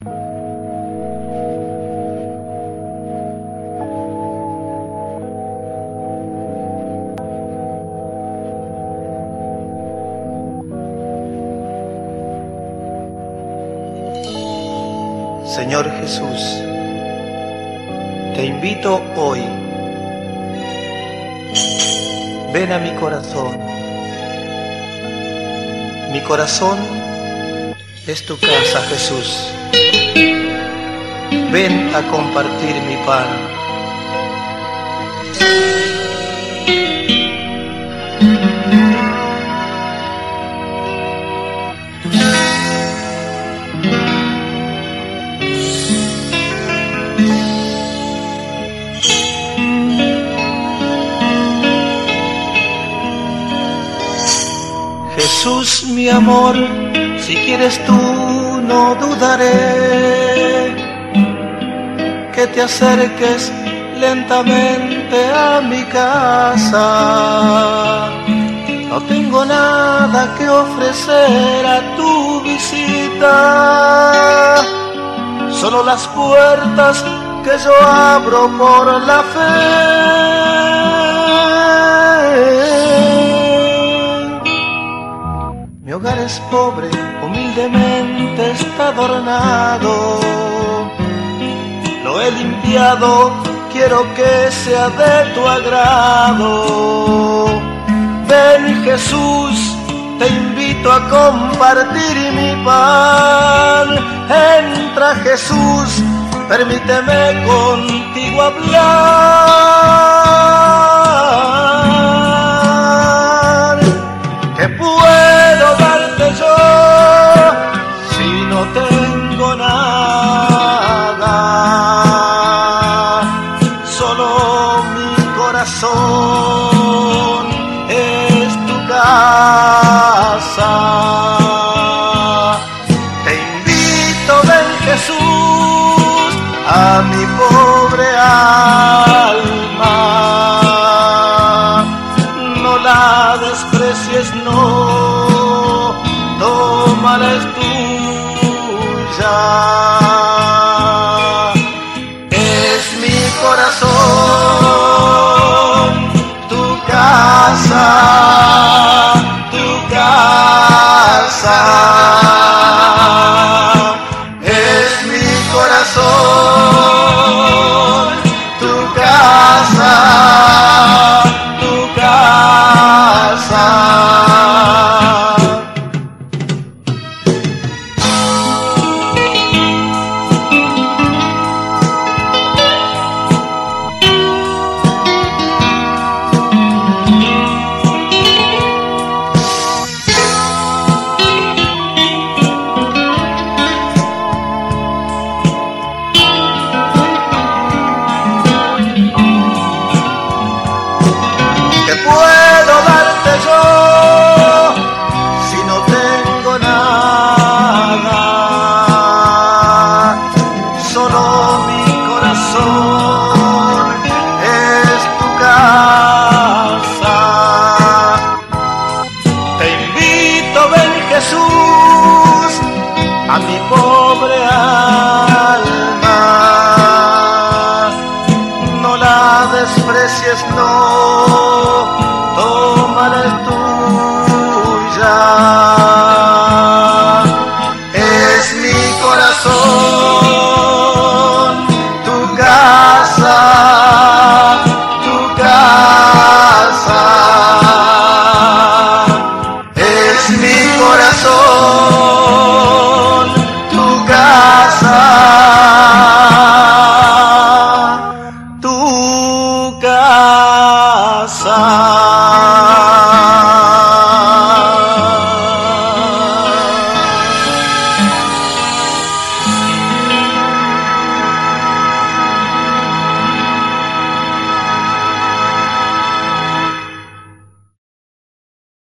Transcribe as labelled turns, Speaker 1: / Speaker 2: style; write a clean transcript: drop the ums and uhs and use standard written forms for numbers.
Speaker 1: Señor Jesús, te invito hoy, ven a mi corazón. Mi corazón es tu casa, Jesús. Ven a compartir mi pan. Jesús, mi amor, si quieres tú, no dudaré que te acerques lentamente a mi casa. No tengo nada que ofrecer a tu visita, solo las puertas que yo abro por la fe. Mi hogar es pobre, humildemente está adornado. Lo he limpiado, quiero que sea de tu agrado. Ven, Jesús, te invito a compartir mi pan. Entra, Jesús, permíteme contigo hablar. ¿Qué puedo darte yo si no tengo nada? Solo mi corazón es tu casa. Te invito, ven, Jesús, a mi pobre alma. No la desprecies, no, tómala, es tuya. Es mi corazón, tu casa, tu casa. Es mi corazón, tu casa, tu casa. ¿Qué puedo darte yo si no tengo nada? Solo mi corazón es tu casa. Te invito, ven, Jesús, a mi pobre alma. No la desprecies, no, tómala, es tuya. Es mi corazón, tu casa, tu casa. Es mi corazón, tu casa, tu casa.